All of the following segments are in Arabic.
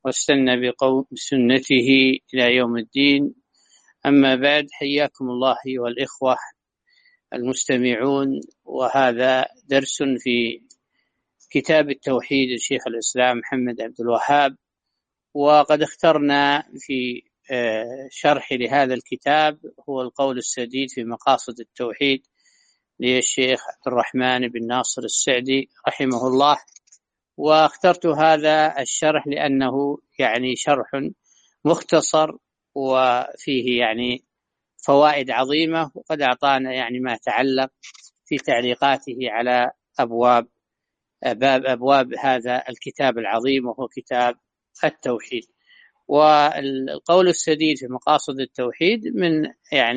واستنى بسنته إلى يوم الدين. أما بعد، حياكم الله أيها الإخوة المستمعون، وهذا درس في كتاب التوحيد لشيخ الإسلام محمد عبد الوهاب. وقد اخترنا في شرح لهذا الكتاب هو القول السديد في مقاصد التوحيد للشيخ عبد الرحمن بن ناصر السعدي رحمه الله. واخترت هذا الشرح لأنه شرح مختصر وفيه فوائد عظيمة، وقد أعطانا ما يتعلق في تعليقاته على أبواب هذا الكتاب العظيم وهو كتاب التوحيد. والقول السديد في مقاصد التوحيد من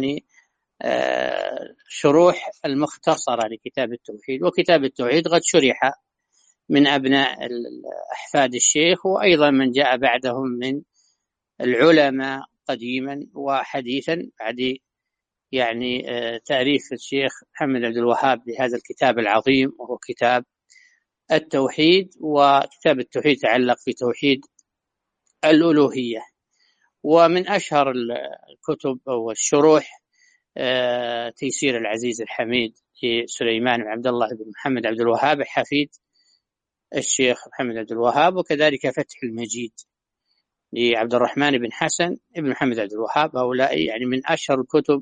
شروح المختصرة لكتاب التوحيد. وكتاب التوحيد قد شرح من أبناء أحفاد الشيخ، وأيضا من جاء بعدهم من العلماء قديما وحديثا بعد تأليف الشيخ محمد عبد الوهاب لهذا الكتاب العظيم وهو كتاب التوحيد. وكتاب التوحيد يتعلق في توحيد الألوهية. ومن أشهر الكتب أو الشروح تيسير العزيز الحميد لسليمان بن عبد الله بن محمد عبد الوهاب حفيد الشيخ محمد عبد الوهاب، وكذلك فتح المجيد لعبد الرحمن بن حسن بن محمد عبد الوهاب. هؤلاء من أشهر الكتب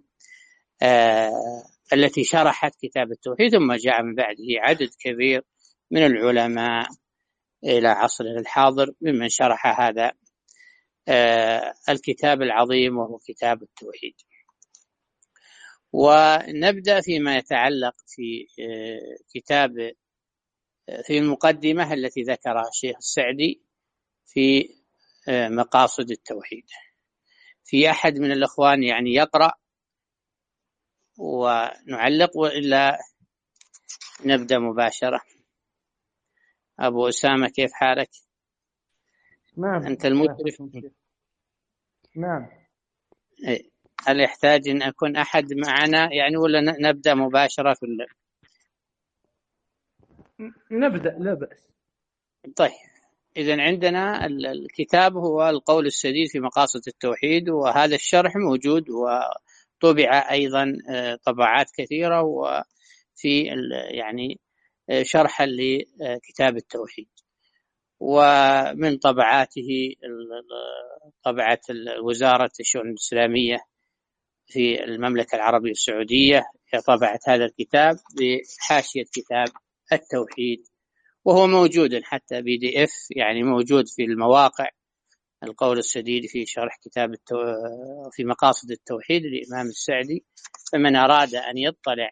التي شرحت كتاب التوحيد. ثم جاء من بعده عدد كبير من العلماء إلى عصرنا الحاضر ممن شرح هذا الكتاب العظيم وهو كتاب التوحيد. ونبدأ فيما يتعلق في في المقدمة التي ذكرها الشيخ السعدي في مقاصد التوحيد. في أحد من الأخوان يقرأ ونعلق، وإلا نبدأ مباشرة؟ أبو أسامة، كيف حالك؟ نعم. أنت المشرف. نعم. هل يحتاج أن أكون أحد معنا ولا نبدأ مباشرة في نبدأ، لا بأس. طيب، إذن عندنا الكتاب هو القول السديد في مقاصد التوحيد، وهذا الشرح موجود وطبع أيضا طبعات كثيرة، وفي شرحا لكتاب التوحيد. ومن طبعاته طبعة وزارة الشؤون الإسلامية في المملكة العربية السعودية طبعت هذا الكتاب بحاشية كتاب التوحيد، وهو موجود حتى PDF، موجود في المواقع. القول السديد في شرح كتاب في مقاصد التوحيد للإمام السعدي. فمن أراد أن يطلع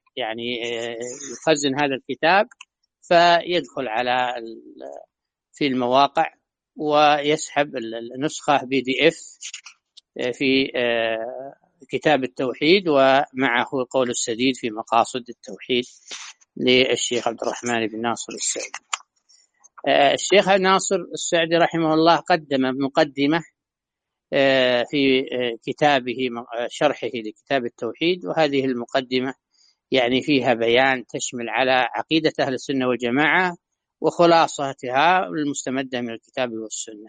يخزن هذا الكتاب فيدخل على في المواقع ويسحب النسخة PDF في كتاب التوحيد، ومعه القول السديد في مقاصد التوحيد للشيخ عبد الرحمن بن ناصر السعدي. الشيخ ناصر السعدي رحمه الله قدم مقدمة في كتابه شرحه لكتاب التوحيد، وهذه المقدمة فيها بيان تشمل على عقيدة أهل السنة والجماعة وخلاصتها المستمدة من الكتاب والسنة.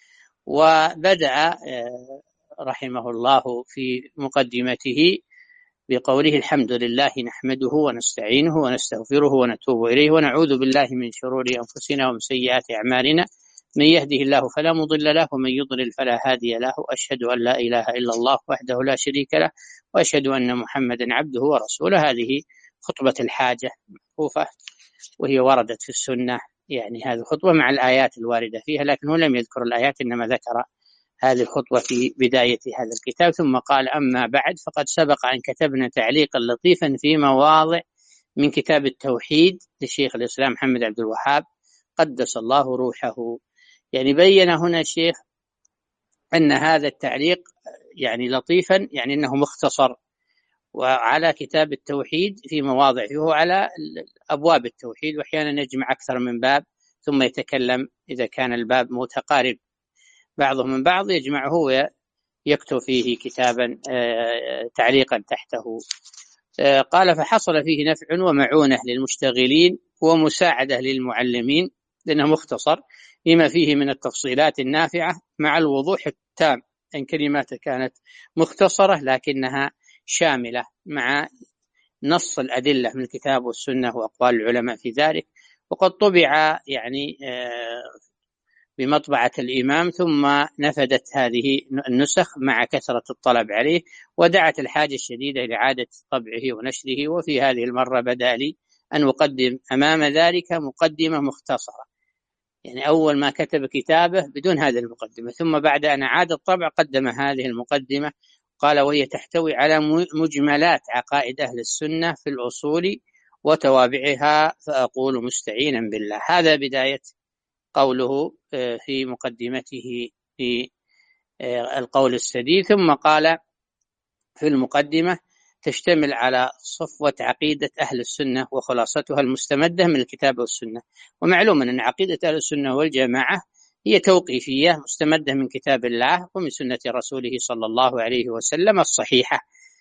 وبدأ رحمه الله في مقدمته بقوله: الحمد لله نحمده ونستعينه ونستغفره ونتوب إليه ونعوذ بالله من شرور أنفسنا ومن سيئات أعمالنا، من يهده الله فلا مضل له ومن يضلل فلا هادي له، أشهد أن لا إله إلا الله وحده لا شريك له وأشهد أن محمدا عبده ورسوله. هذه خطبة الحاجة معروفة، وهي وردت في السنة، هذه الخطبة مع الآيات الواردة فيها، لكنه لم يذكر الآيات، إنما ذكر هذه الخطوة في بداية هذا الكتاب. ثم قال: أما بعد، فقد سبق أن كتبنا تعليقا لطيفا في مواضع من كتاب التوحيد للشيخ الإسلام محمد عبد الوهاب قدس الله روحه. بين هنا الشيخ أن هذا التعليق لطيفا، أنه مختصر وعلى كتاب التوحيد في مواضع، وهو على أبواب التوحيد، وأحيانا يجمع أكثر من باب ثم يتكلم إذا كان الباب متقارب بعضه من بعض يجمعه ويكتب فيه كتابا تعليقا تحته. قال: فحصل فيه نفع ومعونة للمشتغلين ومساعدة للمعلمين، لأنه مختصر لما فيه من التفصيلات النافعة مع الوضوح التام، إن كلماته كانت مختصرة لكنها شاملة مع نص الأدلة من الكتاب والسنة وأقوال العلماء في ذلك. وقد طبع يعني بمطبعة الإمام، ثم نفدت هذه النسخ مع كثرة الطلب عليه، ودعت الحاجة الشديدة لإعادة طبعه ونشره. وفي هذه المرة بدأ لي أن أقدم أمام ذلك مقدمة مختصرة، يعني أول ما كتب كتابه بدون هذه المقدمة، ثم بعد أن أعاد الطبع قدم هذه المقدمة. قال: وهي تحتوي على مجملات عقائد أهل السنة في الأصول وتوابعها، فأقول مستعينا بالله. هذا بداية قوله في مقدمته في القول السديد. ثم قال في المقدمة: تشتمل على صفوة عقيدة أهل السنة وخلاصتها المستمدة من الكتاب والسنة. ومعلوم أن عقيدة أهل السنة والجماعة هي توقيفية مستمدة من كتاب الله ومن سنة رسوله صلى الله عليه وسلم الصحيحة.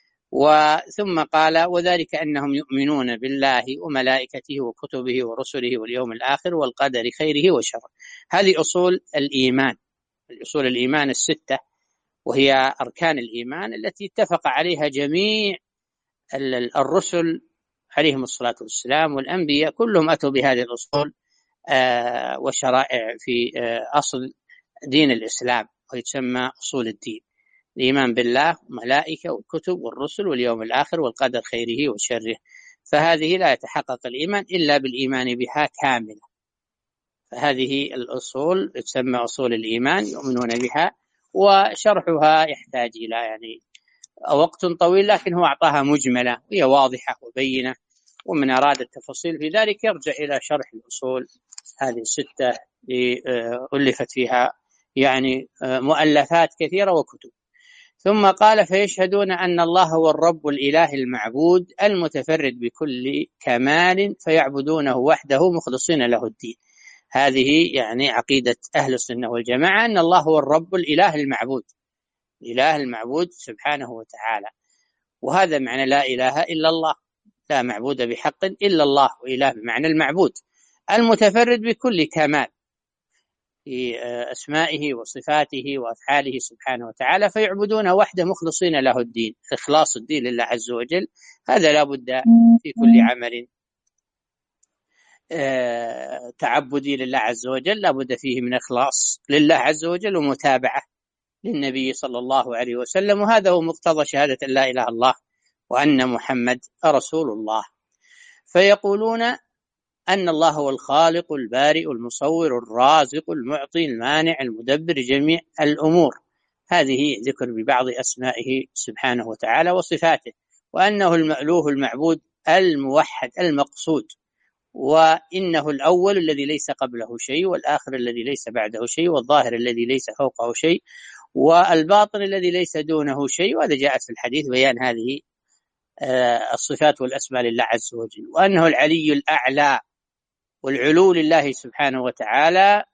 ثم قال: وذلك أنهم يؤمنون بالله وملائكته وكتبه ورسله واليوم الآخر والقدر خيره وشره. هذه أصول الإيمان، الأصول الإيمان الستة، وهي أركان الإيمان التي اتفق عليها جميع الرسل عليهم الصلاة والسلام، والأنبياء كلهم أتوا بهذه الأصول وشرائع في أصل دين الإسلام، ويتسمى أصول الدين: الإيمان بالله وملائكة والكتب والرسل واليوم الآخر والقدر خيره وشره. فهذه لا يتحقق الإيمان إلا بالإيمان بها كاملة. فهذه الأصول تسمى أصول الإيمان، يؤمنون بها، وشرحها يحتاج إلى يعني وقت طويل، لكن هو أعطاها مجملة وهي واضحة وبينة. ومن أراد التفاصيل في ذلك يرجع إلى شرح الأصول هذه الستة ألفت فيها يعني مؤلفات كثيرة وكتب. ثم قال: فيشهدون أن الله هو الرب الإله المعبود المتفرد بكل كمال، فيعبدونه وحده مخلصين له الدين. هذه يعني عقيدة أهل السنة والجماعة، أن الله هو الرب الإله المعبود، الإله المعبود سبحانه وتعالى. وهذا معنى لا إله إلا الله، لا معبود بحق إلا الله، وإله بمعنى المعبود، المتفرد بكل كمال في أسمائه وصفاته وأفعاله سبحانه وتعالى، فيعبدونه وحده مخلصين له الدين. إخلاص الدين لله عز وجل هذا لا بد في كل عمل تعبدي لله عز وجل، لا بد فيه من إخلاص لله عز وجل ومتابعة للنبي صلى الله عليه وسلم. وهذا هو مقتضى شهادة لا إله إلا الله وأن محمد رسول الله. فيقولون أن الله هو الخالق البارئ المصور الرازق المعطي المانع المدبر جميع الأمور. هذه ذكر ببعض أسمائه سبحانه وتعالى وصفاته. وأنه المألوه المعبود الموحد المقصود، وإنه الأول الذي ليس قبله شيء، والآخر الذي ليس بعده شيء، والظاهر الذي ليس فوقه شيء، والباطن الذي ليس دونه شيء. وهذا جاءت في الحديث بيان هذه الصفات والأسماء لله عز وجل. وأنه العلي الأعلى، والعلو لله سبحانه وتعالى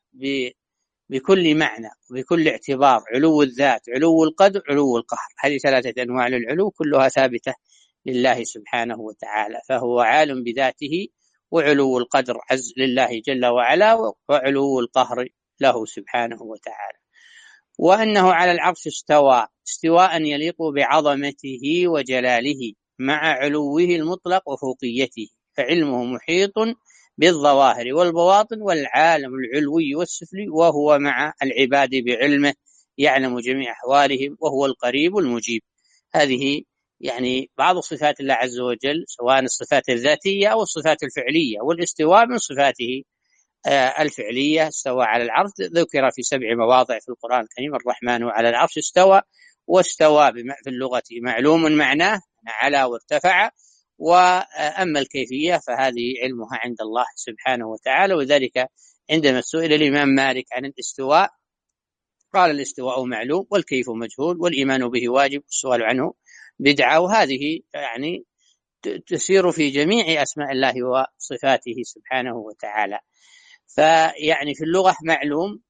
بكل معنى وبكل اعتبار: علو الذات، علو القدر، علو القهر. هذه ثلاثة أنواع للعلو كلها ثابتة لله سبحانه وتعالى. فهو عالم بذاته، وعلو القدر عز لله جل وعلا، وعلو القهر له سبحانه وتعالى. وأنه على العرش استوى استواء يليق بعظمته وجلاله مع علوه المطلق وفوقيته، فعلمه محيط بالظواهر والبواطن والعالم العلوي والسفلي، وهو مع العباد بعلمه يعلم جميع أحوالهم، وهو القريب المجيب. هذه يعني بعض صفات الله عز وجل، سواء الصفات الذاتية أو الصفات الفعلية. والاستواء من صفاته الفعلية. استوى على العرش ذكر في 7 مواضع في القرآن الكريم: الرحمن على العرش استوى. واستوى في اللغة معلوم معناه على وارتفع. وأما الكيفية فهذه علمها عند الله سبحانه وتعالى. وذلك عندما سئل الإمام مالك عن الاستواء قال: الاستواء معلوم والكيف مجهول والإيمان به واجب والسؤال عنه بدعة. وهذه يعني تسير في جميع أسماء الله وصفاته سبحانه وتعالى. فيعني في اللغة معلوم،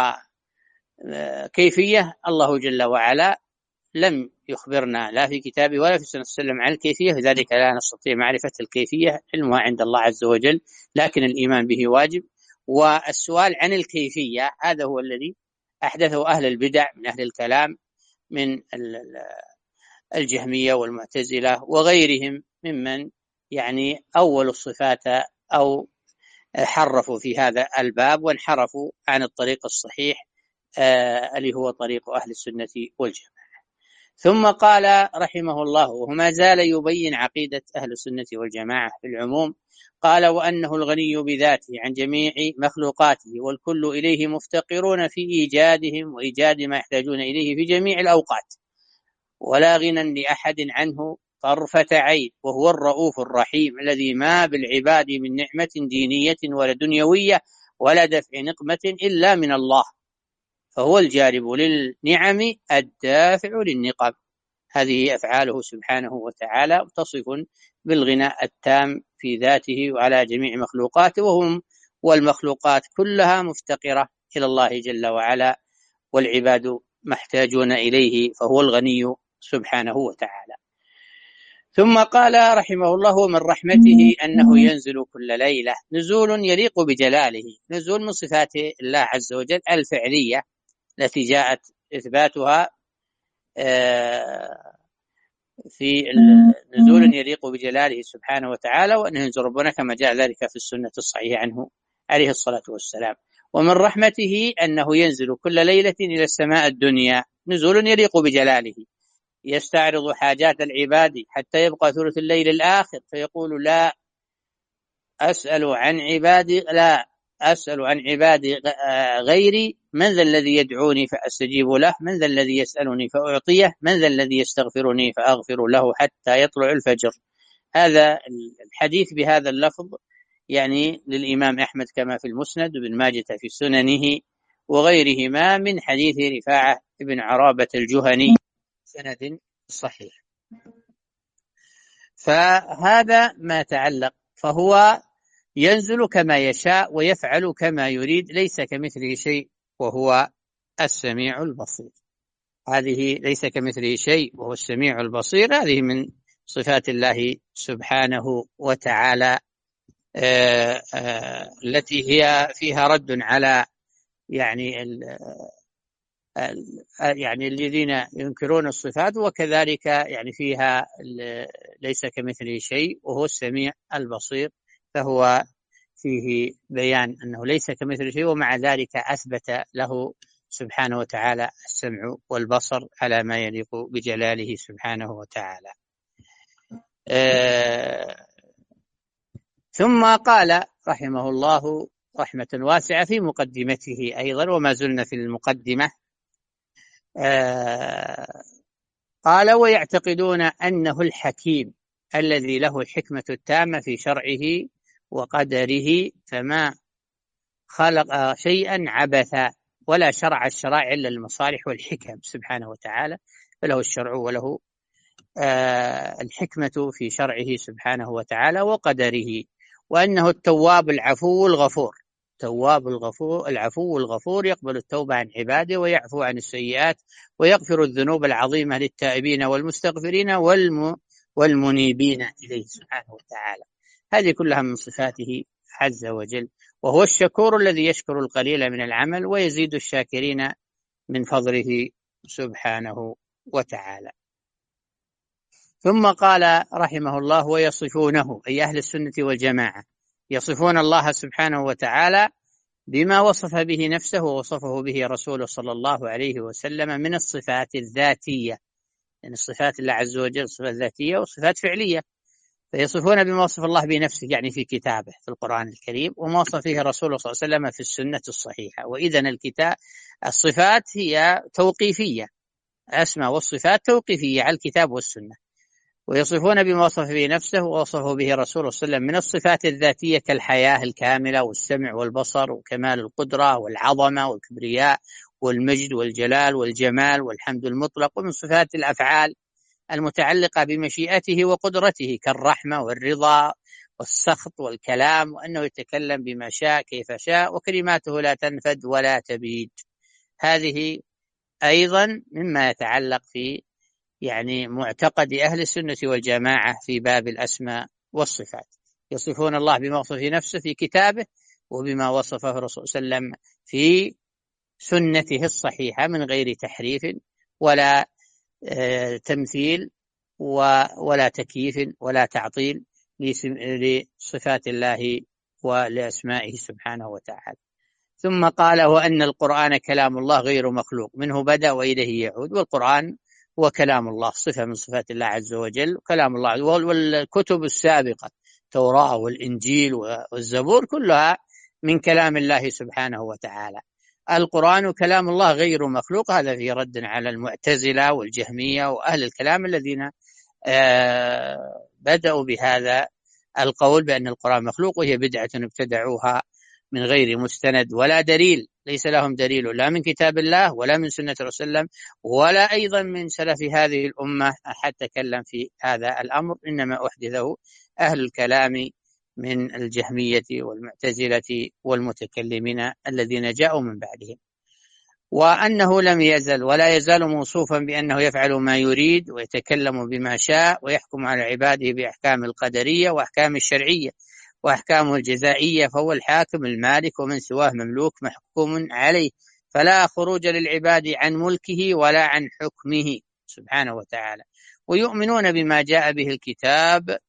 وكيفية الله جل وعلا لم يخبرنا لا في كتابه ولا في سنة وسلم عن الكيفية، لذلك لا نستطيع معرفة الكيفية، علمها عند الله عز وجل، لكن الإيمان به واجب والسؤال عن الكيفية هذا هو الذي أحدثه أهل البدع من أهل الكلام من الجهمية والمعتزلة وغيرهم ممن يعني أول الصفات أو حرفوا في هذا الباب وانحرفوا عن الطريق الصحيح اللي هو طريق أهل السنة والجماعة. ثم قال رحمه الله وما زال يبين عقيدة أهل السنة والجماعة في العموم، قال وأنه الغني بذاته عن جميع مخلوقاته والكل إليه مفتقرون في إيجادهم وإيجاد ما يحتاجون إليه في جميع الأوقات، ولا غنى لأحد عنه طرفة عين، وهو الرؤوف الرحيم الذي ما بالعباد من نعمة دينية ولا دنيوية ولا دفع نقمة إلا من الله، فهو الجالب للنعم الدافع للنقم. هذه أفعاله سبحانه وتعالى متصف بالغنى التام في ذاته وعلى جميع مخلوقاته، والمخلوقات كلها مفتقرة إلى الله جل وعلا، والعباد محتاجون إليه، فهو الغني سبحانه وتعالى. ثم قال رحمه الله ومن رحمته أنه ينزل كل ليلة نزول يليق بجلاله. نزول من صفات الله عز وجل الفعلية التي جاءت إثباتها في نزول يليق بجلاله سبحانه وتعالى، وأنه ينزل ربنا كما جاء ذلك في السنة الصحيحة عنه عليه الصلاة والسلام. ومن رحمته أنه ينزل كل ليلة إلى السماء الدنيا نزول يليق بجلاله، يستعرض حاجات العباد حتى يبقى ثلث الليل الآخر فيقول لا أسأل عن عبادي غيري، من ذا الذي يدعوني فأستجيب له، من ذا الذي يسألني فأعطيه، من ذا الذي يستغفرني فأغفر له حتى يطلع الفجر. هذا الحديث بهذا اللفظ يعني للإمام أحمد كما في المسند، وابن ماجه في سننه وغيرهما من حديث رفاعة بن عرابة الجهني سند صحيح. فهذا ما تعلق، فهو ينزل كما يشاء ويفعل كما يريد، ليس كمثله شيء وهو السميع البصير. هذه ليس كمثله شيء وهو السميع البصير، هذه من صفات الله سبحانه وتعالى التي هي فيها رد على يعني الذين ينكرون الصفات، وكذلك يعني فيها ليس كمثله شيء وهو السميع البصير، فهو فيه بيان أنه ليس كمثله شيء، ومع ذلك أثبت له سبحانه وتعالى السمع والبصر على ما يليق بجلاله سبحانه وتعالى. ثم قال رحمه الله رحمة واسعة في مقدمته أيضا، وما زلنا في المقدمة، قال ويعتقدون أنه الحكيم الذي له الحكمة التامة في شرعه وقدره، فما خلق شيئا عبثا ولا شرع الشرائع إلا المصالح والحكم سبحانه وتعالى، فله الشرع وله الحكمة في شرعه سبحانه وتعالى وقدره، وأنه التواب العفو الغفور، التواب العفو الغفور، يقبل التوبة عن عباده ويعفو عن السيئات ويغفر الذنوب العظيمة للتائبين والمستغفرين والمنيبين إليه سبحانه وتعالى. هذه كلها من صفاته عز وجل، وهو الشكور الذي يشكر القليل من العمل ويزيد الشاكرين من فضله سبحانه وتعالى. ثم قال رحمه الله ويصفونه أي أهل السنة والجماعة يصفون الله سبحانه وتعالى بما وصف به نفسه ووصفه به رسوله صلى الله عليه وسلم من الصفات الذاتية، يعني الصفات الله عز وجل صفات ذاتية وصفات فعلية، فيصفون بما وصف الله بنفسه يعني في كتابه في القرآن الكريم، وما وصف فيه رسوله صلى الله عليه وسلم في السنة الصحيحة. وإذن الصفات هي توقيفية، الأسماء والصفات توقيفية على الكتاب والسنة. ويصفون بما وصف به نفسه ووصفه به رسوله صلى الله عليه وسلم من الصفات الذاتية كالحياة الكاملة والسمع والبصر وكمال القدرة والعظمة والكبرياء والمجد والجلال والجمال والحمد المطلق، ومن صفات الأفعال المتعلقة بمشيئته وقدرته كالرحمة والرضا والسخط والكلام، وأنه يتكلم بما شاء كيف شاء وكلماته لا تنفد ولا تبيد. هذه أيضا مما يتعلق في يعني معتقد أهل السنة والجماعة في باب الأسماء والصفات. يصفون الله بما وصف نفسه في كتابه وبما وصفه الرسول صلى الله عليه وسلم في سنته الصحيحة من غير تحريف ولا تمثيل ولا تكييف ولا تعطيل لصفات الله ولأسمائه سبحانه وتعالى. ثم قال وأن القرآن كلام الله غير مخلوق، منه بدأ وإليه يعود، والقرآن هو كلام الله، صفة من صفات الله عز وجل، كلام الله. والكتب السابقة التوراة والإنجيل والزبور كلها من كلام الله سبحانه وتعالى. القرآن كلام الله غير مخلوق، هذا في رد على المعتزلة والجهمية وأهل الكلام الذين بدأوا بهذا القول بأن القرآن مخلوق، وهي بدعة ابتدعوها من غير مستند ولا دليل، ليس لهم دليل لا من كتاب الله ولا من سنة رسول الله صلى الله عليه وسلم ولا أيضا من سلف هذه الأمة أحد تكلم في هذا الأمر، إنما أحدثه أهل الكلام من الجهمية والمعتزلة والمتكلمين الذين جاءوا من بعدهم. وأنه لم يزل ولا يزال موصوفا بأنه يفعل ما يريد ويتكلم بما شاء ويحكم على عباده بأحكام القدرية وأحكام الشرعية وأحكامه الجزائية، فهو الحاكم المالك ومن سواه مملوك محكوم عليه، فلا خروج للعباد عن ملكه ولا عن حكمه سبحانه وتعالى. ويؤمنون بما جاء به الكتاب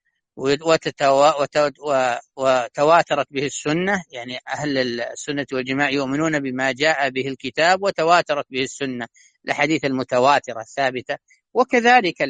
وتواترت به السنة، يعني أهل السنة والجماعة يؤمنون بما جاء به الكتاب وتواترت به السنة، الأحاديث المتواترة الثابتة. وكذلك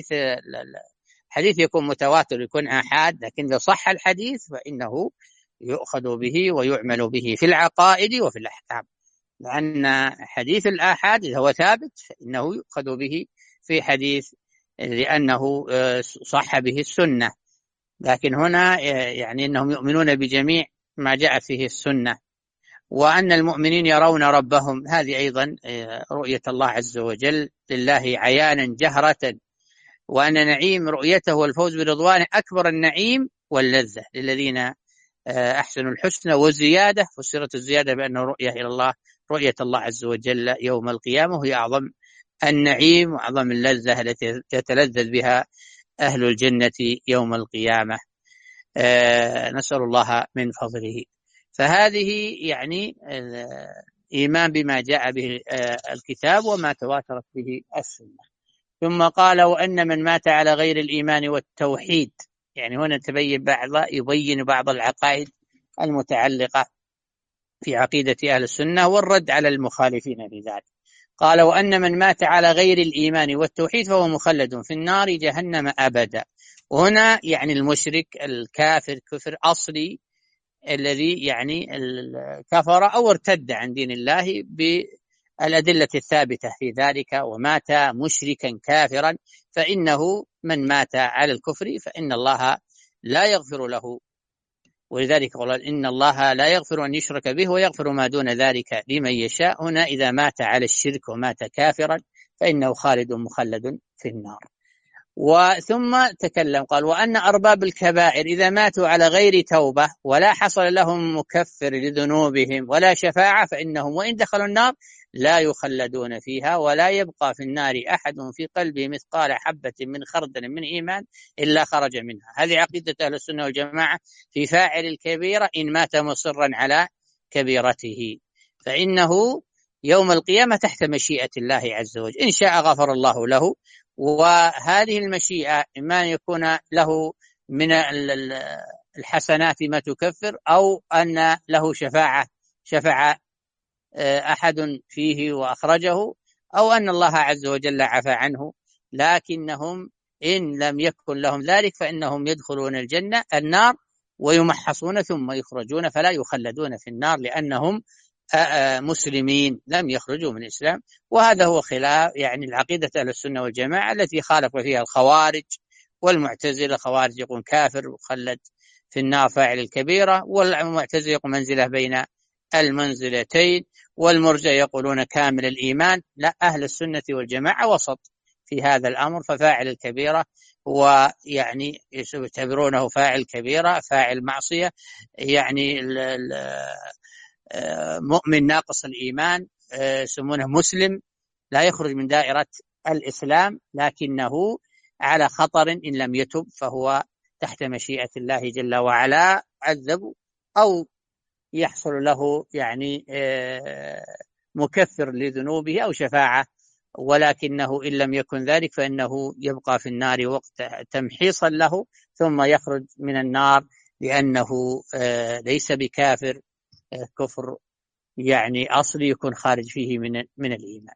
الحديث يكون متواتر يكون آحاد، لكن لو صح الحديث فإنه يؤخذ به ويعمل به في العقائد وفي الأحكام، لأن حديث الآحاد إذا هو ثابت فإنه يؤخذ به في حديث لأنه صح به السنة. لكن هنا يعني أنهم يؤمنون بجميع ما جاء فيه السنة. وأن المؤمنين يرون ربهم، هذه أيضا رؤية الله عز وجل لله عيانا جهرة، وأن نعيم رؤيته والفوز برضوانه أكبر النعيم واللذة للذين أحسنوا الحسنى وزيادة، فسرت الزيادة بأنه رؤية إلى الله، رؤية الله عز وجل يوم القيامة، وهي أعظم النعيم وأعظم اللذة التي يتلذذ بها أهل الجنة يوم القيامة. نسأل الله من فضله. فهذه يعني الإيمان بما جاء به الكتاب وما تواترت به السنة. ثم قال وأن من مات على غير الإيمان والتوحيد، يعني هنا يبين بعض العقائد المتعلقة في عقيدة أهل السنة والرد على المخالفين لذلك. قال وأن من مات على غير الإيمان والتوحيد فهو مخلد في النار جهنم أبدا. وهنا يعني المشرك الكافر كفر أصلي الذي يعني كفر أو ارتد عن دين الله بالأدلة الثابتة في ذلك، ومات مشركا كافرا، فإنه من مات على الكفر فإن الله لا يغفر له. ولذلك قال إن الله لا يغفر أن يشرك به ويغفر ما دون ذلك لمن يشاء. هنا إذا مات على الشرك ومات كافرا فإنه خالد مخلد في النار. وثم تكلم قال وأن أرباب الكبائر إذا ماتوا على غير توبة ولا حصل لهم مكفر لذنوبهم ولا شفاعة فإنهم وإن دخلوا النار لا يخلدون فيها ولا يبقى في النار أحد في قلبه مثقال حبة من خردل من إيمان إلا خرج منها. هذه عقيدة أهل السنة والجماعة في فاعل الكبيرة إن مات مصرا على كبيرته، فإنه يوم القيامة تحت مشيئة الله عز وجل، إن شاء غفر الله له. وهذه المشيئة إما أن يكون له من الحسنات ما تكفر، أو أن له شفع أحد فيه وأخرجه، أو أن الله عز وجل عفى عنه. لكنهم إن لم يكن لهم ذلك فإنهم يدخلون النار ويمحصون ثم يخرجون، فلا يخلدون في النار لأنهم مسلمين لم يخرجوا من الإسلام. وهذا هو خلاف يعني العقيدة أهل السنة والجماعة التي خالف فيها الخوارج والمعتزلة. الخوارج يقول كافر وخلد في النار فاعل الكبيرة، والمعتزلة يقول منزلة بين المنزلتين، والمرجئة يقولون كامل الإيمان. لا، أهل السنة والجماعة وسط في هذا الأمر، ففاعل الكبيرة هو يعني يعتبرونه فاعل كبيرة فاعل معصية، يعني مؤمن ناقص الإيمان، يسمونه مسلم لا يخرج من دائرة الإسلام، لكنه على خطر إن لم يتب، فهو تحت مشيئة الله جل وعلا عذب أو يحصل له يعني مكفر لذنوبه أو شفاعة، ولكنه إن لم يكن ذلك فإنه يبقى في النار وقت تمحيصا له، ثم يخرج من النار لأنه ليس بكافر كفر يعني أصلي يكون خارج فيه من الإيمان،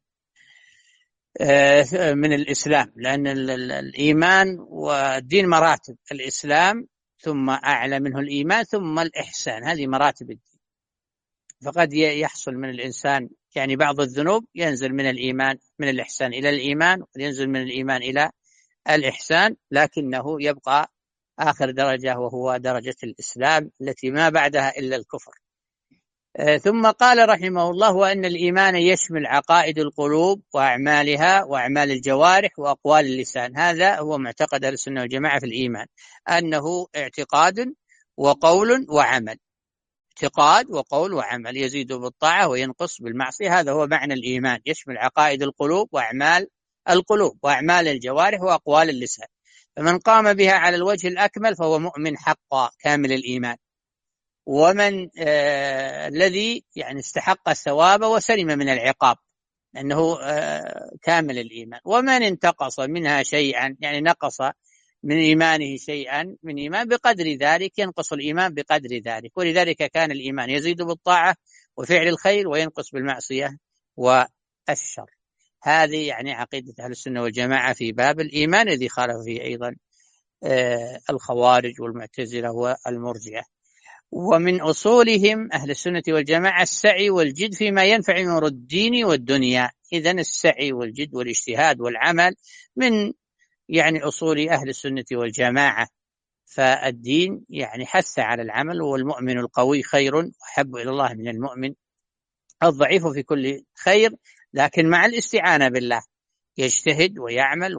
من الإسلام، لأن الإيمان والدين مراتب، الإسلام ثم أعلى منه الإيمان ثم الإحسان، هذه مراتب الدين. فقد يحصل من الإنسان يعني بعض الذنوب ينزل من الإيمان من الإحسان إلى الإيمان، وقد ينزل من الإيمان إلى الإحسان، لكنه يبقى آخر درجة وهو درجة الإسلام التي ما بعدها إلا الكفر. ثم قال رحمه الله: وأن الإيمان يشمل عقائد القلوب وأعمالها وأعمال الجوارح وأقوال اللسان. هذا هو معتقد أهل السنة والجماعة في الإيمان، أنه اعتقاد وقول وعمل، اعتقاد وقول وعمل، يزيد بالطاعة وينقص بالمعصية. هذا هو معنى الإيمان، يشمل عقائد القلوب وأعمال القلوب وأعمال الجوارح وأقوال اللسان. فمن قام بها على الوجه الأكمل فهو مؤمن حقا كامل الإيمان، ومن الذي يعني استحق الثواب وسلم من العقاب لأنه كامل الإيمان. ومن انتقص منها شيئا يعني نقص من إيمانه شيئا من إيمان بقدر ذلك، ينقص الإيمان بقدر ذلك. ولذلك كان الإيمان يزيد بالطاعة وفعل الخير وينقص بالمعصية والشر. هذه يعني عقيدة أهل السنة والجماعة في باب الإيمان، الذي خالف فيه أيضا الخوارج والمعتزلة والمرجئة. ومن أصولهم أهل السنة والجماعة السعي والجد فيما ينفع أمور الدين والدنيا. إذن السعي والجد والاجتهاد والعمل من يعني أصول أهل السنة والجماعة. فالدين يعني حث على العمل، والمؤمن القوي خير وأحب إلى الله من المؤمن الضعيف في كل خير، لكن مع الاستعانة بالله يجتهد ويعمل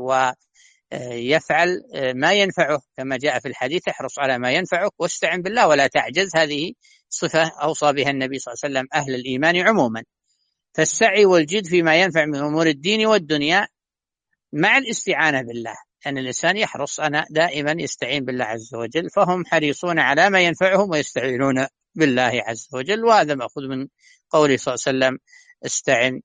ويفعل ما ينفعه، كما جاء في الحديث: احرص على ما ينفعك واستعن بالله ولا تعجز. هذه صفة أوصى بها النبي صلى الله عليه وسلم أهل الإيمان عموما. فالسعي والجد فيما ينفع من أمور الدين والدنيا مع الاستعانة بالله، أن الإنسان يحرص أنا دائما يستعين بالله عز وجل، فهم حريصون على ما ينفعهم ويستعينون بالله عز وجل. وهذا مأخوذ من قوله صلى الله عليه وسلم: استعن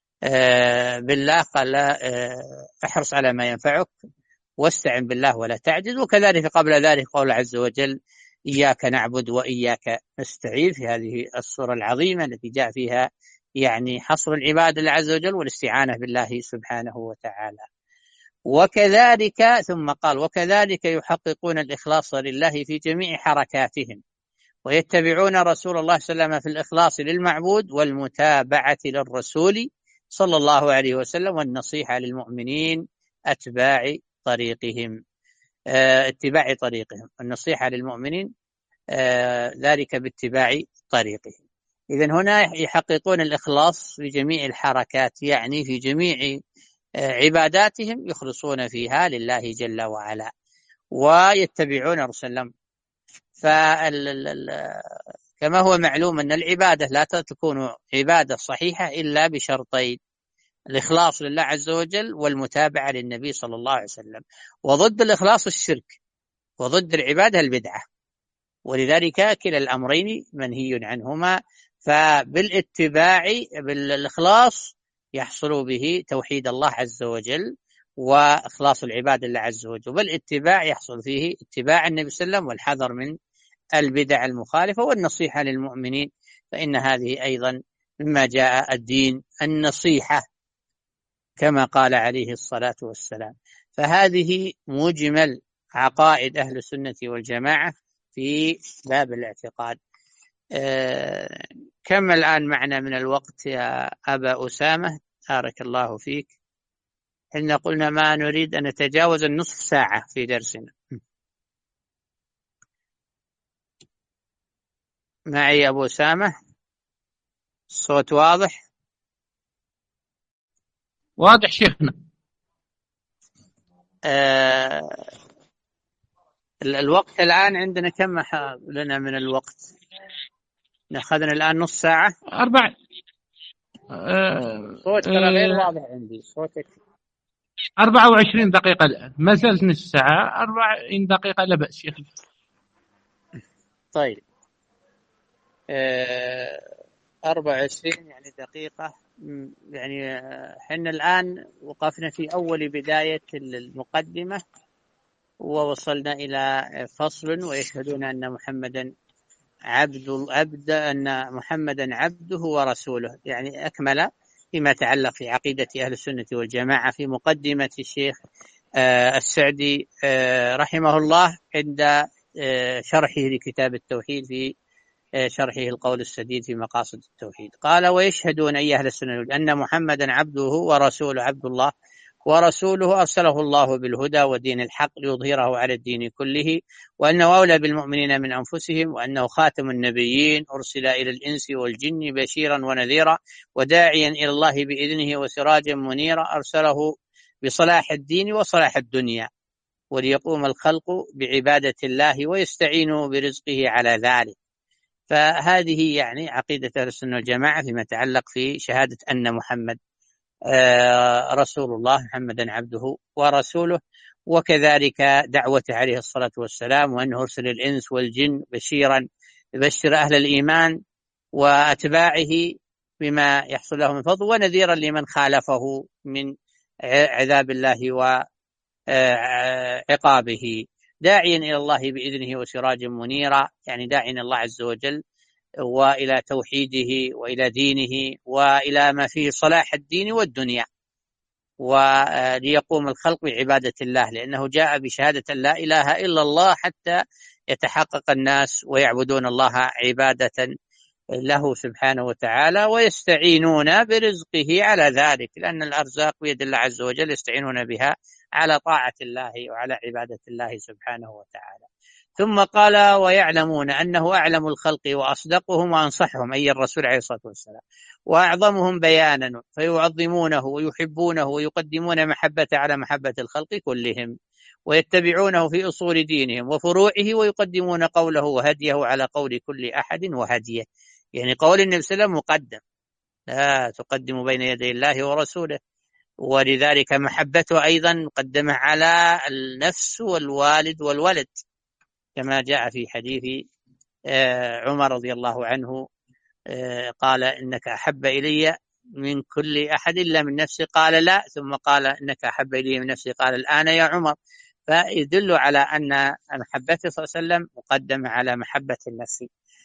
بالله، قال احرص على ما ينفعك واستعن بالله ولا تعجز. وكذلك قبل ذلك قول عز وجل: إياك نعبد وإياك نستعين، في هذه السورة العظيمة التي جاء فيها يعني حصر العبادة لله عز وجل والاستعانة بالله سبحانه وتعالى. وكذلك ثم قال: وكذلك يحققون الإخلاص لله في جميع حركاتهم، ويتبعون رسول الله صلى الله عليه وسلم في الإخلاص للمعبود والمتابعة للرسول صلى الله عليه وسلم والنصيحة للمؤمنين اتباع طريقهم، النصيحة للمؤمنين ذلك باتباع طريقهم. إذن هنا يحققون الإخلاص في جميع الحركات، يعني في جميع عباداتهم يخلصون فيها لله جل وعلا، ويتبعون رسول. كما هو معلوم أن العبادة لا تكون عبادة صحيحة إلا بشرطين: الإخلاص لله عز وجل والمتابعة للنبي صلى الله عليه وسلم. وضد الإخلاص الشرك، وضد العبادة البدعة، ولذلك كلا الأمرين منهي عنهما. فبالاتباع بالإخلاص يحصل به توحيد الله عز وجل وإخلاص العبادة لله عز وجل، وبالاتباع يحصل فيه اتباع النبي صلى الله عليه وسلم والحذر من البدع المخالفة والنصيحة للمؤمنين، فإن هذه أيضا مما جاء الدين النصيحة كما قال عليه الصلاة والسلام. فهذه مجمل عقائد أهل السنة والجماعة في باب الاعتقاد. كم الآن معنا من الوقت يا أبا أسامة؟ بارك الله فيك. إحنا قلنا ما نريد أن نتجاوز النصف ساعة في درسنا. معي أبو أسامة؟ الصوت واضح؟ واضح شيخنا. الوقت الآن عندنا كم لنا من الوقت؟ نأخذنا الآن نص ساعة. 4. صوتك غير واضح عندي. صوتك 24 دقيقة الآن، ما زالت نصف ساعة. 40 دقيقة لا بأس شيخنا. طيب 24 يعني دقيقة. يعني حنا الآن وقفنا في أول بداية المقدمة ووصلنا إلى فصل ويشهدون أن محمدا أن محمدا عبده ورسوله، يعني أكمل فيما يتعلق في عقيدة أهل السنة والجماعة في مقدمة الشيخ السعدي رحمه الله عند شرحه لكتاب التوحيد في شرحه القول السديد في مقاصد التوحيد. قال: ويشهدون أي أهل السنة أن محمدا عبده ورسوله، عبد الله ورسوله، أرسله الله بالهدى ودين الحق ليظهره على الدين كله، وأنه أولى بالمؤمنين من أنفسهم، وأنه خاتم النبيين، أرسل إلى الإنس والجن بشيرا ونذيرا وداعيا إلى الله بإذنه وسراجا منيرا، أرسله بصلاح الدين وصلاح الدنيا وليقوم الخلق بعبادة الله ويستعينوا برزقه على ذلك. فهذه يعني عقيدة أهل السنة والجماعة فيما يتعلق في شهادة أن محمد رسول الله، محمدا عبده ورسوله، وكذلك دعوته عليه الصلاة والسلام، وأنه أرسل الإنس والجن بشيرا يبشر أهل الإيمان وأتباعه بما يحصل لهم من فضل، ونذيرا لمن خالفه من عذاب الله وعقابه، داعيا إلى الله بإذنه وسراجا منيرا، يعني داعيا إلى الله عز وجل وإلى توحيده وإلى دينه وإلى ما فيه صلاح الدين والدنيا، وليقوم الخلق بعبادة الله، لأنه جاء بشهادة لا إله إلا الله حتى يتحقق الناس ويعبدون الله عبادة له سبحانه وتعالى، ويستعينون برزقه على ذلك، لأن الأرزاق بيد الله عز وجل، يستعينون بها على طاعة الله وعلى عبادة الله سبحانه وتعالى. ثم قال: ويعلمون أنه أعلم الخلق وأصدقهم وأنصحهم، أي الرسول عليه الصلاة والسلام، وأعظمهم بيانا، فيعظمونه ويحبونه ويقدمون محبة على محبة الخلق كلهم، ويتبعونه في أصول دينهم وفروعه، ويقدمون قوله وهديه على قول كل أحد وهديه، يعني قول النبي صلى الله عليه وسلم مقدم، لا تقدم بين يدي الله ورسوله، ولذلك محبته أيضا مقدمة على النفس والوالد والولد، كما جاء في حديث عمر رضي الله عنه قال: إنك أحب إلي من كل أحد إلا من نفسي، قال: لا، ثم قال: إنك أحب إلي من نفسي، قال: الآن يا عمر. فيدل على أن محبته صلى الله عليه وسلم مقدمة على محبة النفس.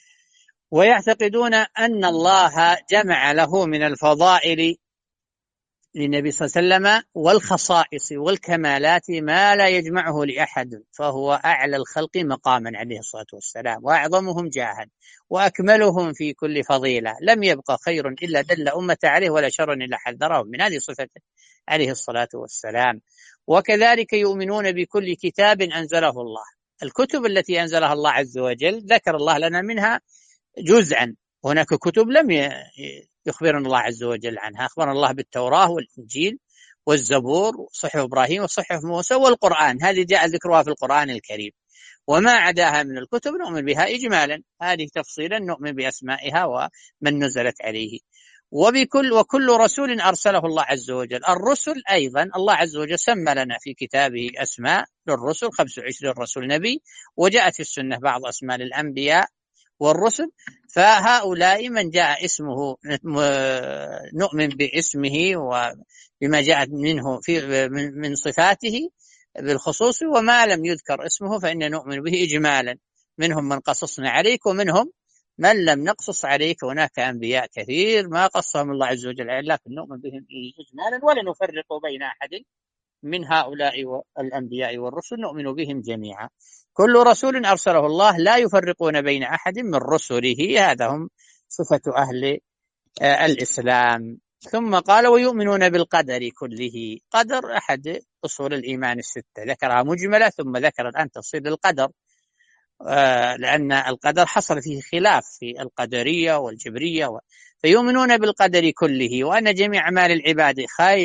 ويعتقدون أن الله جمع له من الفضائل للنبي صلى الله عليه وسلم والخصائص والكمالات ما لا يجمعه لأحد، فهو أعلى الخلق مقاما عليه الصلاة والسلام، وأعظمهم جاها، وأكملهم في كل فضيلة، لم يبقى خير إلا دل أمة عليه، ولا شر إلا حذرهم من هذه صفته عليه الصلاة والسلام. وكذلك يؤمنون بكل كتاب أنزله الله، الكتب التي أنزلها الله عز وجل ذكر الله لنا منها جزءا، هناك كتب لم يخبرنا الله عز وجل عنها، أخبرنا الله بالتوراة والإنجيل والزبور وصحف إبراهيم وصحف موسى والقرآن، هذه جاء ذكرها في القرآن الكريم، وما عداها من الكتب نؤمن بها إجمالا، هذه تفصيلا نؤمن بأسمائها ومن نزلت عليه. وكل رسول أرسله الله عز وجل، الرسل أيضا الله عز وجل سمى لنا في كتابه أسماء للرسل، 25 رسول نبي، وجاءت في السنة بعض أسماء للأنبياء والرسل، فهؤلاء من جاء اسمه نؤمن باسمه وبما جاءت منه من صفاته بالخصوص، وما لم يذكر اسمه فإن نؤمن به إجمالا، منهم من قصصنا عليك ومنهم من لم نقصص عليك، هناك أنبياء كثير ما قصهم الله عز وجل، لكن نؤمن بهم إجمالا ولا نفرق بين أحد من هؤلاء الأنبياء والرسل، نؤمن بهم جميعا. كل رسول أرسله الله لا يفرقون بين أحد من رسله، هذا هم صفة أهل الإسلام. ثم قال: ويؤمنون بالقدر كله، قدر أحد أصول الإيمان الستة، ذكرها مجملة ثم ذكر الآن تفصيل القدر، لأن القدر حصل فيه خلاف في القدرية والجبرية، فيؤمنون بالقدر كله، وأن جميع أعمال العباد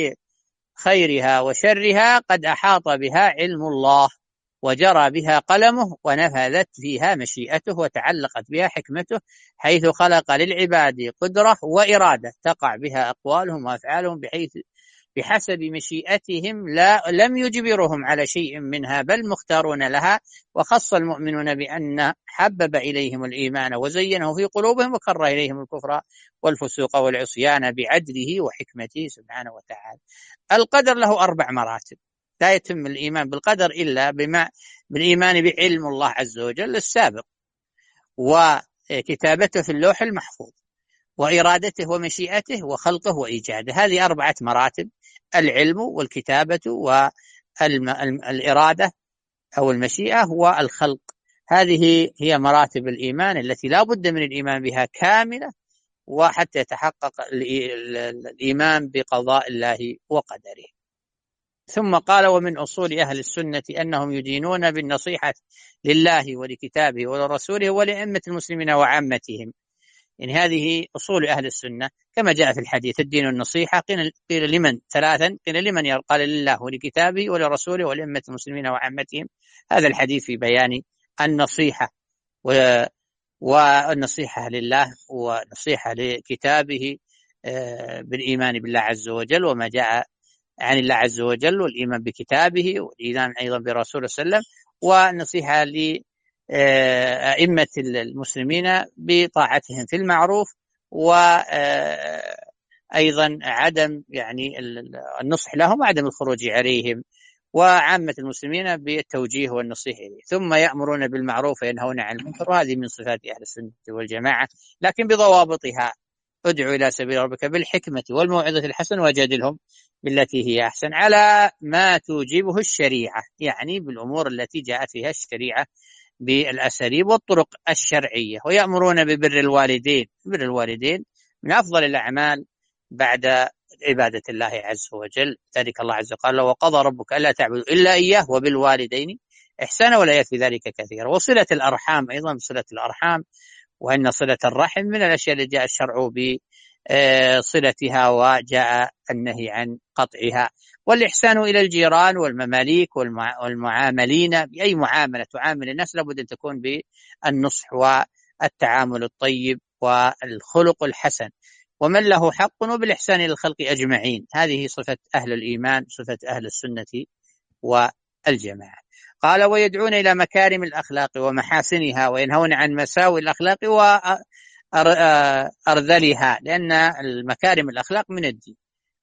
خيرها وشرها قد أحاط بها علم الله، وجرى بها قلمه، ونفذت فيها مشيئته، وتعلقت بها حكمته، حيث خلق للعباد قدرة وإرادة تقع بها أقوالهم وأفعالهم، بحيث بحسب مشيئتهم لم يجبرهم على شيء منها بل مختارون لها. وخص المؤمنون بأن حبب إليهم الإيمان وزينه في قلوبهم وكره إليهم الكفر والفسوق والعصيان بعدله وحكمته سبحانه وتعالى. القدر له 4 مراتب. لا يتم الإيمان بالقدر إلا بالإيمان بعلم الله عز وجل السابق، وكتابته في اللوح المحفوظ، وإرادته ومشيئته، وخلقه وإيجاده. هذه 4 مراتب: العلم والكتابة والإرادة أو المشيئة والخلق. هذه هي مراتب الإيمان التي لا بد من الإيمان بها كاملة، وحتى يتحقق الإيمان بقضاء الله وقدره. ثم قال: ومن أصول أهل السنة أنهم يدينون بالنصيحة لله ولكتابه ولرسوله ولأئمة المسلمين وعامتهم. يعني هذه أصول أهل السنة كما جاء في الحديث: الدين النصيحة. قيل لمن؟ 3. قيل لمن؟ قال لله ولكتابه ولرسوله ولأئمة المسلمين وعامتهم. هذا الحديث في بيان النصيحة، والنصيحة لله ونصيحة لكتابه بالإيمان بالله عز وجل وما جاء عن الله عز وجل، والإيمان بكتابه، والإيمان أيضا برسوله صلى الله عليه وسلم، والنصيحة لأئمة المسلمين بطاعتهم في المعروف، وأيضا عدم يعني النصح لهم وعدم الخروج عليهم، وعامة المسلمين بالتوجيه والنصيحة إليه. ثم يأمرون بالمعروف وينهون عن المنكر، وهذه من صفات أهل السنة والجماعة لكن بضوابطها: ادعو إلى سبيل ربك بالحكمة والموعظة الحسنة وجادلهم بالتي هي أحسن على ما توجبه الشريعة، يعني بالأمور التي جاءت فيها الشريعة بالأساليب والطرق الشرعية. ويأمرون ببر الوالدين. بر الوالدين من أفضل الأعمال بعد عبادة الله عز وجل. ذلك الله عز وجل: وقضى ربك ألا تعبدوا إلا إياه وبالوالدين إحسانا، ولا يكفي ذلك كثيرا. وصلة الأرحام أيضا، صلة الأرحام، وأن صلة الرحم من الأشياء التي جاء الشرع بصلتها وجاء النهي عن قطعها. والإحسان إلى الجيران والمماليك والمعاملين بأي معاملة تعامل الناس لابد أن تكون بالنصح والتعامل الطيب والخلق الحسن، ومن له حق، وبالإحسان إلى الخلق أجمعين. هذه صفة أهل الإيمان، صفة أهل السنة والجماعة. قال: ويدعون إلى مكارم الأخلاق ومحاسنها وينهون عن مساوئ الأخلاق وأرذلها، لأن المكارم الأخلاق من الدين.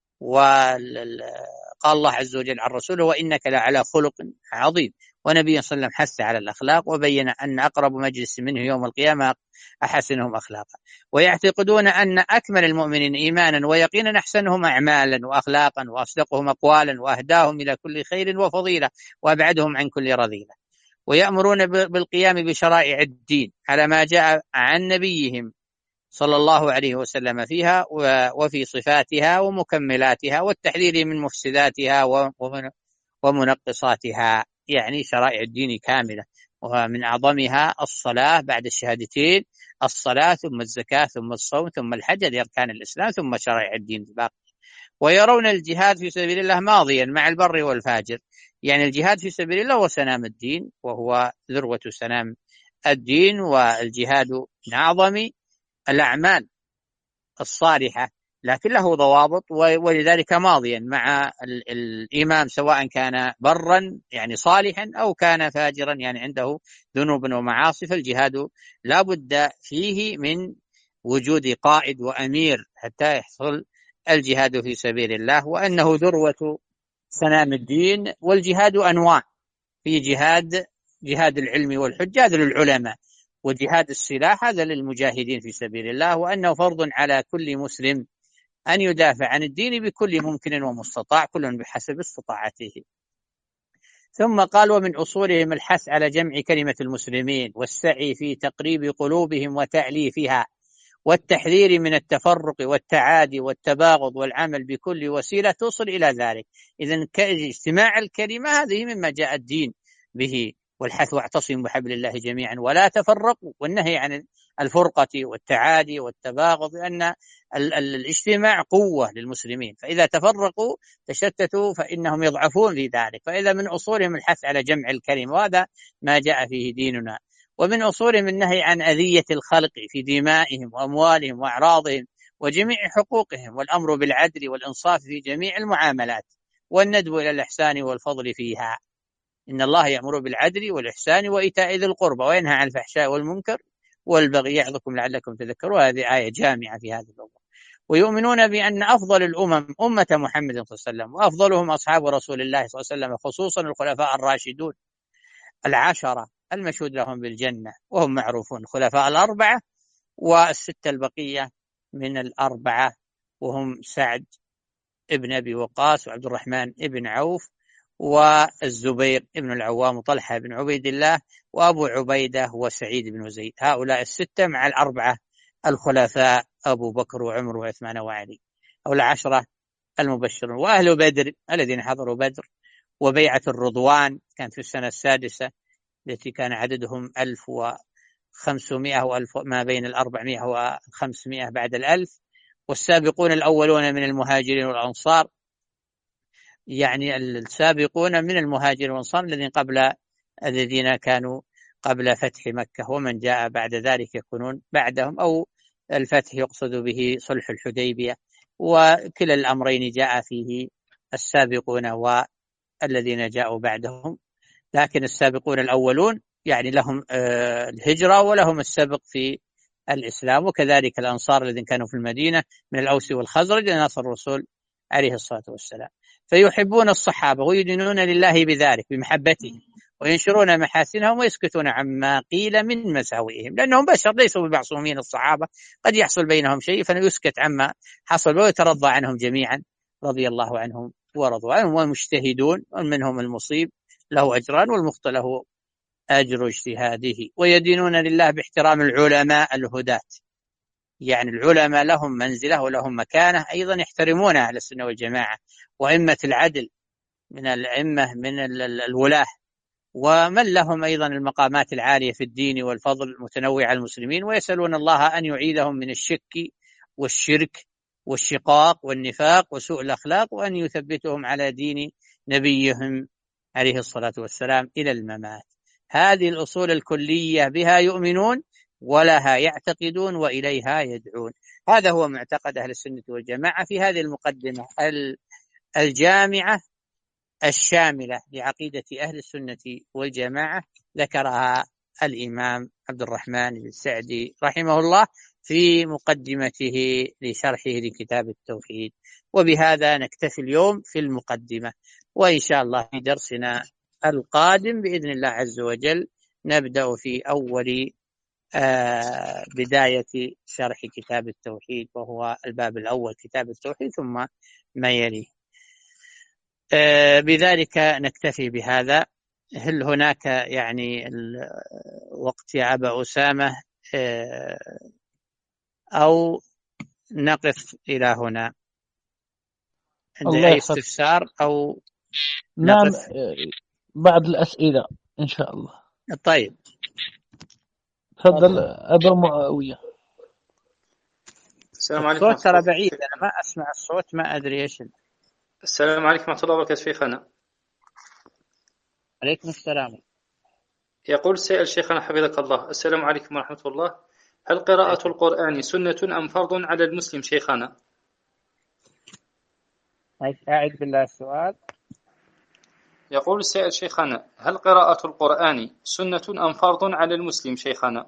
وقال الله عز وجل عن رسوله: وإنك لعلى خلق عظيم. ونبي صلى الله عليه وسلم حث على الأخلاق وبين أن أقرب مجلس منه يوم القيامة أحسنهم أخلاقا. ويعتقدون أن أكمل المؤمنين إيمانا ويقينا أحسنهم أعمالا وأخلاقا وأصدقهم أقوالا وأهداهم إلى كل خير وفضيلة وأبعدهم عن كل رذيلة. ويأمرون بالقيام بشرائع الدين على ما جاء عن نبيهم صلى الله عليه وسلم فيها وفي صفاتها ومكملاتها، والتحذير من مفسداتها ومنقصاتها. يعني شرائع الدين كاملة، ومن أعظمها الصلاة بعد الشهادتين، الصلاة ثم الزكاة ثم الصوم ثم الحج، هذه أركان الإسلام، ثم شرائع الدين الباقي. ويرون الجهاد في سبيل الله ماضيا مع البر والفاجر. يعني الجهاد في سبيل الله هو سنام الدين، وهو ذروة سنام الدين، والجهاد من أعظم الأعمال الصالحة، لكن له ضوابط، ولذلك ماضيا مع الإمام سواء كان برا يعني صالحا أو كان فاجرا يعني عنده ذنوب ومعاصي. فالجهاد لا بد فيه من وجود قائد وأمير حتى يحصل الجهاد في سبيل الله، وأنه ذروة سنام الدين. والجهاد أنواع: في جهاد العلم والحجة، هذا للعلماء، وجهاد السلاح هذا للمجاهدين في سبيل الله، وأنه فرض على كل مسلم أن يدافع عن الدين بكل ممكن ومستطاع، كل بحسب استطاعته. ثم قال: ومن أصولهم الحث على جمع كلمة المسلمين والسعي في تقريب قلوبهم وتأليفها، والتحذير من التفرق والتعادي والتباغض، والعمل بكل وسيلة توصل إلى ذلك. إذن اجتماع الكلمة هذه مما جاء الدين به، والحث: واعتصموا بحبل الله جميعا ولا تفرقوا، والنهي عن الفرقة والتعادي والتباغض، لأن الاجتماع قوة للمسلمين، فإذا تفرقوا تشتتوا فإنهم يضعفون في ذلك. فإذا من أصولهم الحث على جمع الكلمة، وهذا ما جاء فيه ديننا. ومن أصولهم النهي عن أذية الخلق في دمائهم وأموالهم وأعراضهم، وجميع حقوقهم، والأمر بالعدل والإنصاف في جميع المعاملات، والندب إلى الإحسان والفضل فيها. إن الله يأمر بالعدل والإحسان وإيتاء ذي القربى وينهى عن الفحشاء والمنكر والبغي يعظكم لعلكم تذكرون. وهذه آية جامعة في هذه الأمور. ويؤمنون بأن أفضل الأمم أمة محمد صلى الله عليه وسلم، وأفضلهم أصحاب رسول الله صلى الله عليه وسلم، خصوصا الخلفاء الراشدون العشرة المشهود لهم بالجنة، وهم معروفون خلفاء الأربعة والستة البقية من الأربعة، وهم سعد ابن أبي وقاص وعبد الرحمن ابن عوف والزبير ابن العوام وطلحة بن عبيد الله وأبو عبيدة وسعيد بن زيد. هؤلاء الستة مع الأربعة الخلفاء أبو بكر وعمر وعثمان وعلي، أو العشرة المبشرون. وأهل بدر الذين حضروا بدر وبيعة الرضوان كانت في السنة السادسة التي كان عددهم 1500 وألف، ما بين 400 و500 بعد 1000. والسابقون الأولون من المهاجرين والأنصار، يعني السابقون من المهاجرين والأنصار الذين كانوا قبل فتح مكة، ومن جاء بعد ذلك يكونون بعدهم، أو الفتح يقصد به صلح الحديبية، وكلا الأمرين جاء فيه السابقون والذين جاءوا بعدهم. لكن السابقون الأولون يعني لهم الهجرة ولهم السبق في الإسلام، وكذلك الأنصار الذين كانوا في المدينة من الأوس والخزرج لنصر الرسول عليه الصلاة والسلام. فيحبون الصحابة ويدينون لله بذلك بمحبتهم، وينشرون محاسنهم ويسكتون عما قيل من مساوئهم، لأنهم بشر ليسوا بمعصومين. الصحابة قد يحصل بينهم شيء فيسكت عما حصل ويترضى عنهم جميعا رضي الله عنهم ورضوا عنهم، ومجتهدون، ومنهم المصيب له أجران والمخطئ له أجر اجتهاده. ويدينون لله باحترام العلماء الهداة، يعني العلماء لهم منزلة ولهم مكانة أيضا يحترمون أهل السنة والجماعة، وأئمة العدل من الأئمة من الولاة، ومن لهم أيضا المقامات العالية في الدين والفضل المتنوع المسلمين، ويسألون الله أن يعيذهم من الشك والشرك والشقاق والنفاق وسوء الأخلاق، وأن يثبتهم على دين نبيهم عليه الصلاة والسلام إلى الممات. هذه الأصول الكلية بها يؤمنون ولها يعتقدون وإليها يدعون. هذا هو معتقد أهل السنة والجماعة في هذه المقدمة الجامعة الشاملة لعقيدة أهل السنة والجماعة، ذكرها الإمام عبد الرحمن بن سعدي رحمه الله في مقدمته لشرحه لكتاب التوحيد. وبهذا نكتفي اليوم في المقدمة، وإن شاء الله في درسنا القادم بإذن الله عز وجل نبدأ في أول بداية شرح كتاب التوحيد، وهو الباب الأول كتاب التوحيد ثم ما يليه. بذلك نكتفي بهذا. هل هناك يعني وقت يا أبا أسامة أو نقف إلى هنا عند أي استفسار أو نعم بعد الأسئلة إن شاء الله. طيب تفضل أبا معاوية. السلام عليكم. الصوت ترى بعيد، أنا ما أسمع الصوت، ما أدري إيش. السلام عليكم ورحمة الله وبركاته شيخنا. عليكم السلام. يقول سائل شيخنا حفظك الله: السلام عليكم ورحمة الله، هل قراءة القرآن سنة أم فرض على المسلم شيخنا؟ أعد بالله السؤال. يقول السائل شيخنا: هل قراءة القرآن سنة أم فرض على المسلم شيخنا؟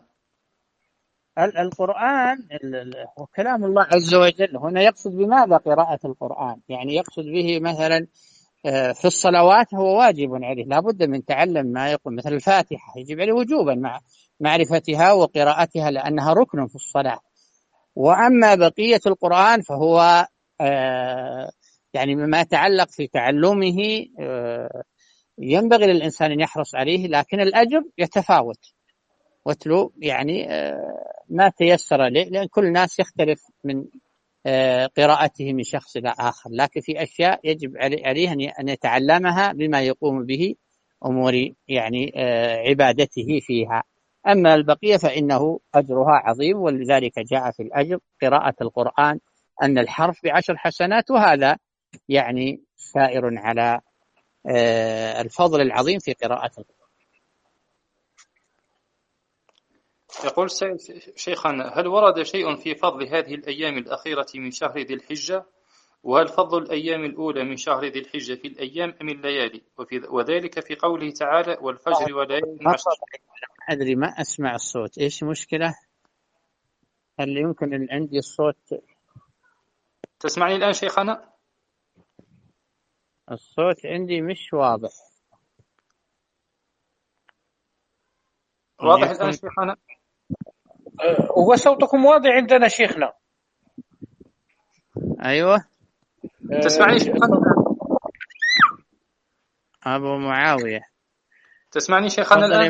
القرآن وكلام الله عز وجل، هنا يقصد بماذا قراءة القرآن؟ يعني يقصد به مثلا في الصلوات هو واجب عليه، لا بد من تعلم ما يقول، مثل الفاتحة يجب عليه وجوبا مع معرفتها وقراءتها لأنها ركن في الصلاة. وأما بقية القرآن فهو يعني ما يتعلق في تعلمه ينبغي للإنسان أن يحرص عليه، لكن الأجر يتفاوت. واتلو يعني ما تيسر له، لأن كل الناس يختلف من قراءته من شخص إلى آخر، لكن في أشياء يجب عليه أن يتعلمها بما يقوم به أمور يعني عبادته فيها. أما البقية فإنه أجرها عظيم، ولذلك جاء في الأجر قراءة القرآن أن الحرف ب10 حسنات، وهذا يعني سائر على الفضل العظيم في قراءة القرآن. يقول شيخنا: هل ورد شيء في فضل هذه الأيام الأخيرة من شهر ذي الحجة؟ وهل فضل الأيام الأولى من شهر ذي الحجة في الأيام أم الليالي؟ وذلك في قوله تعالى: والفجر وليال عشر. أدري ما أسمع الصوت، إيش مشكلة؟ هل يمكن أن عندي الصوت؟ تسمعني الآن شيخنا؟ الصوت عندي مش واضح. واضح الآن شيخنا؟ وصوتكم واضح عندنا شيخنا. أيوة. تسمعني شيخنا؟ أبو معاوية. تسمعني شيخنا الآن؟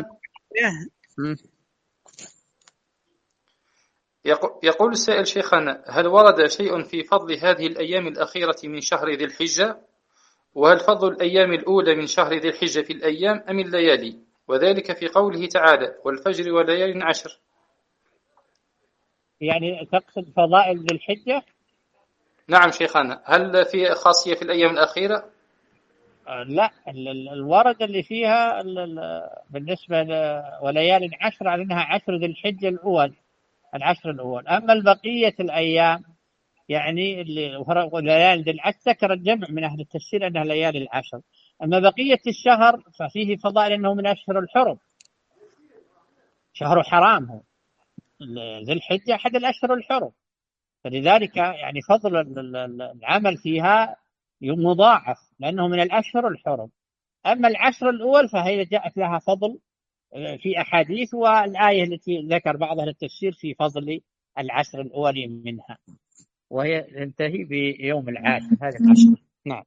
يقول السائل: شيخنا، هل ورد شيء في فضل هذه الأيام الأخيرة من شهر ذي الحجة؟ وهل فضل الأيام الأولى من شهر ذي الحجة في الأيام أم الليالي؟ وذلك في قوله تعالى: والفجر وليال عشر. يعني تقصد فضائل ذي الحجة؟ نعم شيخنا. هل في خاصية في الأيام الأخيرة؟ لا، الورد اللي فيها بالنسبة وليال عشر على أنها عشر ذي الحجة الأول، العشر الأول. أما البقية الأيام يعني ليالي ذي العشر ذكر الجمع من أهل التفسير أنها ليالي العشر. أما بقية الشهر ففيه فضائل أنه من أشهر الحرم، شهر حرام هو ذي الحجة أحد الأشهر الحرم، فلذلك يعني فضل العمل فيها مضاعف لأنه من الأشهر الحرم. أما العشر الأول فهي جاءت لها فضل في أحاديث، والآية التي ذكر بعضها التفسير في فضل العشر الأول منها، وهي تنتهي بيوم العاشر هذا العشر. نعم.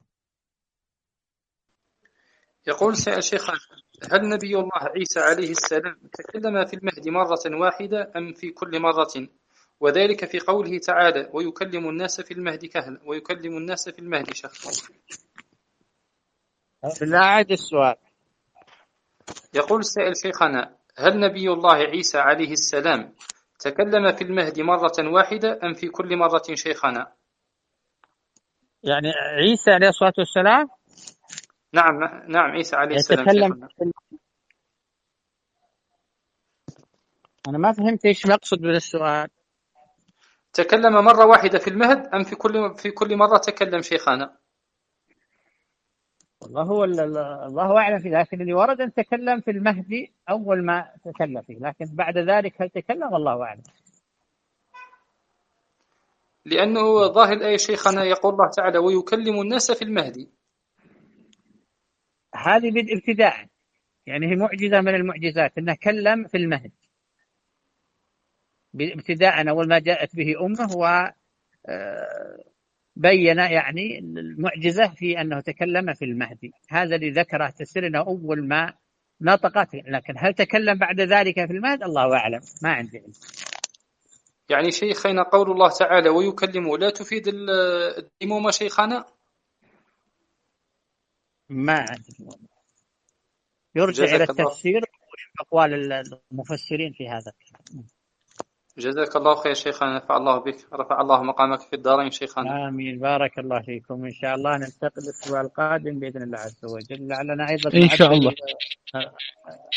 يقول الشيخ: هل نبي الله عيسى عليه السلام تكلم في المهد مرة واحدة أم في كل مرة؟ وذلك في قوله تعالى: ويكلم الناس في المهد كهلا. ويكلم الناس في المهد شخصا. لا أعد السؤال. يقول السائل: شيخنا، هل نبي الله عيسى عليه السلام تكلم في المهد مرة واحدة أم في كل مرة شيخنا؟ يعني عيسى عليه الصلاة والسلام؟ نعم عيسى عليه السلام يتكلم. أنا ما فهمت إيش مقصد بالسؤال. تكلم مرة واحدة في المهد أم في كل مرة تكلم شيخنا؟ الله أعلم في ذلك، اللي ورد أن تكلم في المهدي أول ما تكلم فيه، لكن بعد ذلك هل تكلم الله أعلم. لأنه ظاهر الآية شيخنا يقول الله تعالى: ويكلم الناس في المهدي. هذه بالابتداء، يعني هي معجزة من المعجزات أنه كلم في المهد ابتداء أول ما جاءت به أمه، وبين يعني المعجزة في أنه تكلم في المهدي. هذا اللي ذكره تفسير أنه أول ما نطقت، لكن هل تكلم بعد ذلك في المهد الله أعلم، ما عندي علم. يعني شيخنا قول الله تعالى ويكلمه لا تفيد الديمومة شيخنا؟ ما عندي، يرجع إلى التفسير وأقوال المفسرين في هذا. جزاك الله خير شيخنا، نفع الله بك، رفع الله مقامك في الدارين شيخنا. آمين، بارك الله فيكم. إن شاء الله ننتقل الأسبوع القادم بإذن الله عز وجل، لعلنا أيضا إن شاء الله